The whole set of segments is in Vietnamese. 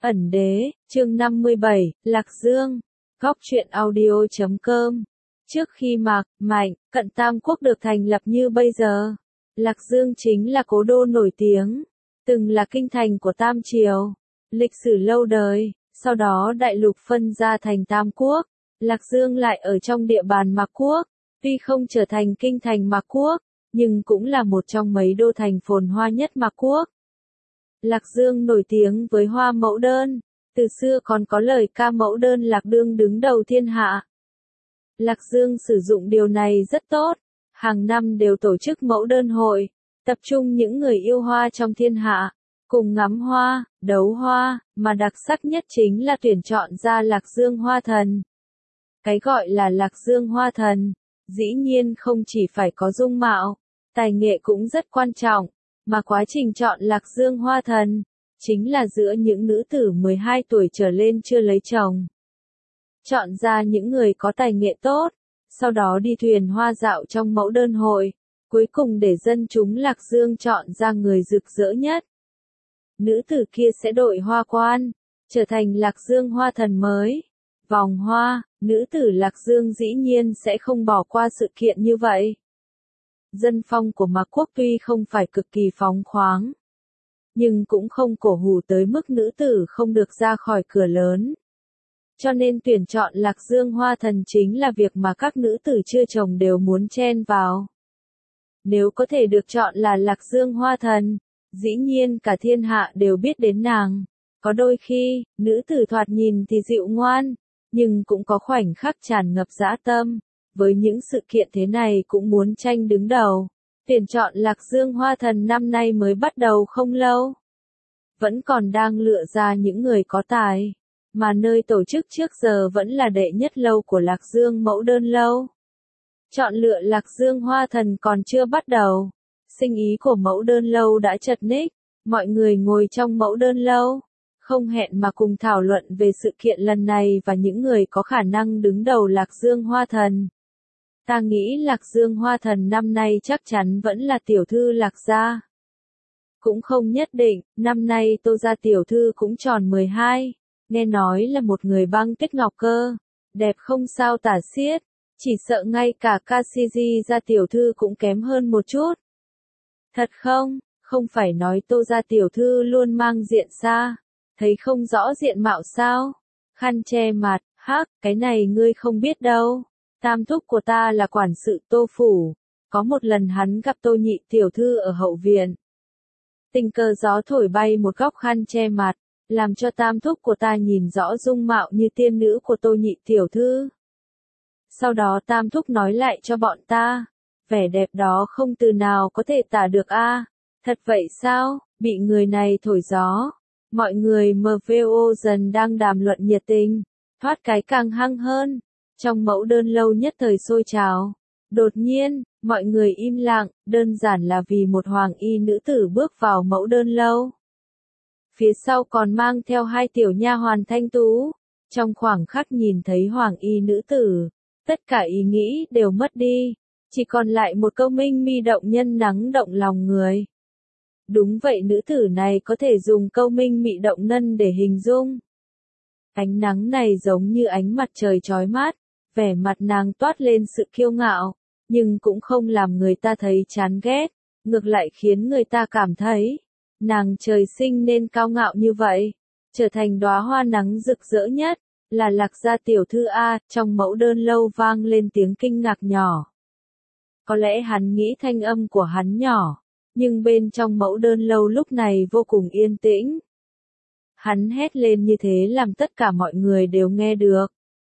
Ẩn đế, chương 57, Lạc Dương, góc truyện audio.com. Trước khi Mạc, Mạnh, Cận Tam Quốc được thành lập như bây giờ, Lạc Dương chính là cố đô nổi tiếng, từng là kinh thành của Tam Triều, lịch sử lâu đời, sau đó đại lục phân ra thành Tam Quốc, Lạc Dương lại ở trong địa bàn Mạc Quốc, tuy không trở thành kinh thành Mạc Quốc, nhưng cũng là một trong mấy đô thành phồn hoa nhất Mạc Quốc. Lạc Dương nổi tiếng với hoa mẫu đơn, từ xưa còn có lời ca mẫu đơn Lạc Dương đứng đầu thiên hạ. Lạc Dương sử dụng điều này rất tốt, hàng năm đều tổ chức mẫu đơn hội, tập trung những người yêu hoa trong thiên hạ, cùng ngắm hoa, đấu hoa, mà đặc sắc nhất chính là tuyển chọn ra Lạc Dương hoa thần. Cái gọi là Lạc Dương hoa thần, dĩ nhiên không chỉ phải có dung mạo, tài nghệ cũng rất quan trọng. Mà quá trình chọn Lạc Dương hoa thần, chính là giữa những nữ tử 12 tuổi trở lên chưa lấy chồng. Chọn ra những người có tài nghệ tốt, sau đó đi thuyền hoa dạo trong mẫu đơn hội, cuối cùng để dân chúng Lạc Dương chọn ra người rực rỡ nhất. Nữ tử kia sẽ đội hoa quan, trở thành Lạc Dương hoa thần mới. Vòng hoa, nữ tử Lạc Dương dĩ nhiên sẽ không bỏ qua sự kiện như vậy. Dân phong của Mạc Quốc tuy không phải cực kỳ phóng khoáng, nhưng cũng không cổ hủ tới mức nữ tử không được ra khỏi cửa lớn. Cho nên tuyển chọn Lạc Dương hoa thần chính là việc mà các nữ tử chưa chồng đều muốn chen vào. Nếu có thể được chọn là Lạc Dương hoa thần, dĩ nhiên cả thiên hạ đều biết đến nàng. Có đôi khi, nữ tử thoạt nhìn thì dịu ngoan, nhưng cũng có khoảnh khắc tràn ngập dã tâm. Với những sự kiện thế này cũng muốn tranh đứng đầu. Tuyển chọn Lạc Dương hoa thần năm nay mới bắt đầu không lâu. Vẫn còn đang lựa ra những người có tài. Mà nơi tổ chức trước giờ vẫn là đệ nhất lâu của Lạc Dương mẫu đơn lâu. Chọn lựa Lạc Dương hoa thần còn chưa bắt đầu. Sinh ý của mẫu đơn lâu đã chật ních. Mọi người ngồi trong mẫu đơn lâu, không hẹn mà cùng thảo luận về sự kiện lần này và những người có khả năng đứng đầu Lạc Dương hoa thần. Ta nghĩ Lạc Dương hoa thần năm nay chắc chắn vẫn là tiểu thư Lạc gia. Cũng không nhất định, năm nay Tô gia tiểu thư cũng tròn 12, nghe nói là một người băng tuyết ngọc cơ, đẹp không sao tả xiết, chỉ sợ ngay cả Kasiji gia tiểu thư cũng kém hơn một chút. Thật không, không phải nói Tô gia tiểu thư luôn mang diện xa, thấy không rõ diện mạo sao? Khăn che mặt, hắc, cái này ngươi không biết đâu. Tam thúc của ta là quản sự Tô phủ, có một lần hắn gặp Tô nhị tiểu thư ở hậu viện. Tình cờ gió thổi bay một góc khăn che mặt, làm cho tam thúc của ta nhìn rõ dung mạo như tiên nữ của Tô nhị tiểu thư. Sau đó tam thúc nói lại cho bọn ta, vẻ đẹp đó không từ nào có thể tả được a. Thật vậy sao? Bị người này thổi gió. Mọi người MVO dần đang đàm luận nhiệt tình, thoát cái càng hăng hơn. Trong mẫu đơn lâu nhất thời sôi trào. Đột nhiên, mọi người im lặng, đơn giản là vì một hoàng y nữ tử bước vào mẫu đơn lâu. Phía sau còn mang theo hai tiểu nha hoàn thanh tú. Trong khoảng khắc nhìn thấy hoàng y nữ tử, tất cả ý nghĩ đều mất đi. Chỉ còn lại một câu minh mi động nhân nắng động lòng người. Đúng vậy, nữ tử này có thể dùng câu minh mị động nhân để hình dung. Ánh nắng này giống như ánh mặt trời chói mát, vẻ mặt nàng toát lên sự kiêu ngạo, nhưng cũng không làm người ta thấy chán ghét, ngược lại khiến người ta cảm thấy, nàng trời sinh nên cao ngạo như vậy, trở thành đóa hoa nắng rực rỡ nhất, là Lạc gia tiểu thư A. Trong mẫu đơn lâu vang lên tiếng kinh ngạc nhỏ. Có lẽ hắn nghĩ thanh âm của hắn nhỏ, nhưng bên trong mẫu đơn lâu lúc này vô cùng yên tĩnh. Hắn hét lên như thế làm tất cả mọi người đều nghe được.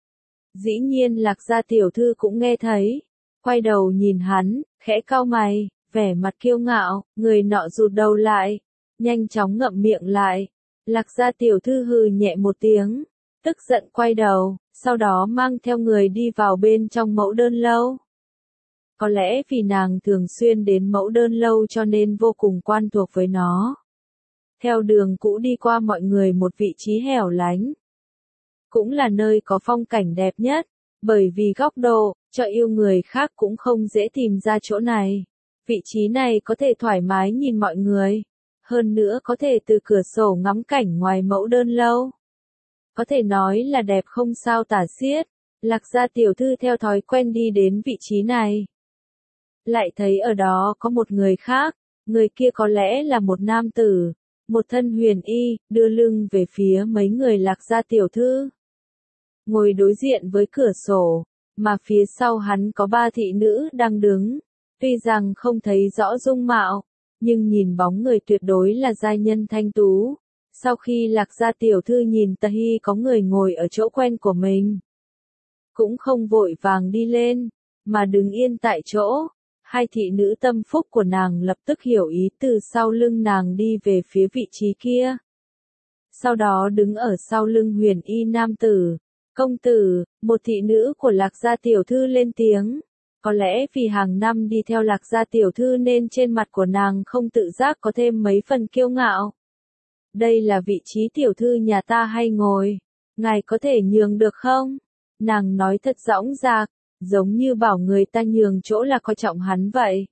Dĩ nhiên Lạc gia tiểu thư cũng nghe thấy, quay đầu nhìn hắn, khẽ cau mày, vẻ mặt kiêu ngạo, người nọ rụt đầu lại, nhanh chóng ngậm miệng lại. Lạc gia tiểu thư hừ nhẹ một tiếng, tức giận quay đầu, sau đó mang theo người đi vào bên trong mẫu đơn lâu. Có lẽ vì nàng thường xuyên đến mẫu đơn lâu cho nên vô cùng quen thuộc với nó. Theo đường cũ đi qua mọi người một vị trí hẻo lánh. Cũng là nơi có phong cảnh đẹp nhất, bởi vì góc độ, cho yêu người khác cũng không dễ tìm ra chỗ này. Vị trí này có thể thoải mái nhìn mọi người. hơn nữa có thể từ cửa sổ ngắm cảnh ngoài mẫu đơn lâu. Có thể nói là đẹp không sao tả xiết. Lạc gia tiểu thư theo thói quen đi đến vị trí này. Lại thấy ở đó có một người khác, người kia có lẽ là một nam tử, một thân huyền y, đưa lưng về phía mấy người Lạc gia tiểu thư. Ngồi đối diện với cửa sổ, mà phía sau hắn có 3 thị nữ đang đứng. Tuy rằng không thấy rõ dung mạo, nhưng nhìn bóng người tuyệt đối là giai nhân thanh tú. Sau khi Lạc gia tiểu thư nhìn Tahi có người ngồi ở chỗ quen của mình, cũng không vội vàng đi lên, mà đứng yên tại chỗ. Hai thị nữ tâm phúc của nàng lập tức hiểu ý, từ sau lưng nàng đi về phía vị trí kia. Sau đó đứng ở sau lưng huyền y nam tử. Công tử, một thị nữ của Lạc gia tiểu thư lên tiếng. Có lẽ vì hàng năm đi theo Lạc gia tiểu thư nên trên mặt của nàng không tự giác có thêm mấy phần kiêu ngạo. Đây là vị trí tiểu thư nhà ta hay ngồi, ngài có thể nhường được không? Nàng nói thật dõng dạc, giống như bảo người ta nhường chỗ là coi trọng hắn vậy.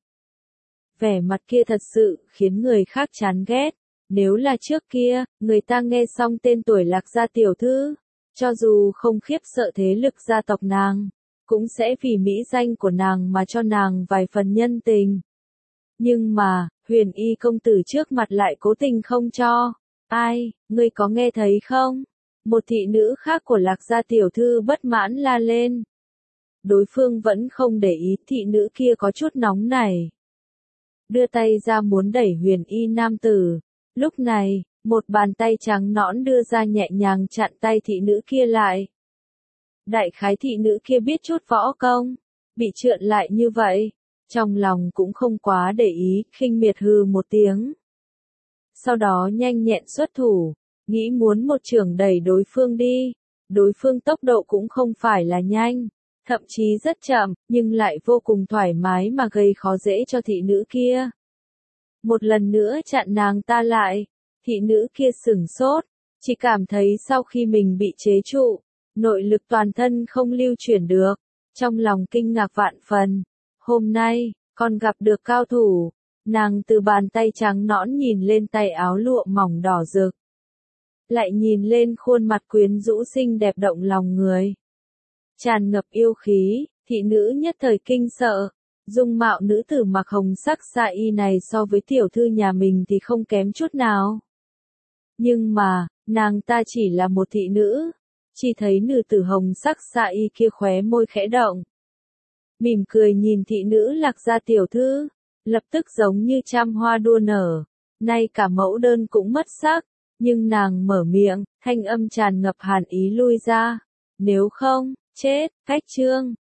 Vẻ mặt kia thật sự khiến người khác chán ghét. Nếu là trước kia, người ta nghe xong tên tuổi Lạc gia tiểu thư, cho dù không khiếp sợ thế lực gia tộc nàng, cũng sẽ vì mỹ danh của nàng mà cho nàng vài phần nhân tình. Nhưng mà, huyền y công tử trước mặt lại cố tình không cho. Ai, ngươi có nghe thấy không? Một thị nữ khác của Lạc gia tiểu thư bất mãn la lên. Đối phương vẫn không để ý, thị nữ kia có chút nóng nảy, đưa tay ra muốn đẩy huyền y nam tử. Lúc này, một bàn tay trắng nõn đưa ra nhẹ nhàng chặn tay thị nữ kia lại. Đại khái thị nữ kia biết chút võ công, bị trượn lại như vậy, trong lòng cũng không quá để ý, khinh miệt hừ một tiếng. Sau đó nhanh nhẹn xuất thủ, nghĩ muốn một chưởng đẩy đối phương đi. Đối phương tốc độ cũng không phải là nhanh, thậm chí rất chậm, nhưng lại vô cùng thoải mái mà gây khó dễ cho thị nữ kia. Một lần nữa chặn nàng ta lại, thị nữ kia sửng sốt, chỉ cảm thấy sau khi mình bị chế trụ, nội lực toàn thân không lưu chuyển được, trong lòng kinh ngạc vạn phần. Hôm nay, còn gặp được cao thủ. Nàng từ bàn tay trắng nõn nhìn lên tay áo lụa mỏng đỏ rực, lại nhìn lên khuôn mặt quyến rũ xinh đẹp động lòng người, tràn ngập yêu khí, thị nữ nhất thời kinh sợ. Dung mạo nữ tử mặc hồng sắc sa y này so với tiểu thư nhà mình thì không kém chút nào. Nhưng mà, nàng ta chỉ là một thị nữ, chỉ thấy nữ tử hồng sắc sa y kia khóe môi khẽ động, mỉm cười nhìn thị nữ Lạc gia tiểu thư, lập tức giống như trăm hoa đua nở, nay cả mẫu đơn cũng mất sắc, nhưng nàng mở miệng, thanh âm tràn ngập hàn ý lui ra, nếu không, chết, cách chương.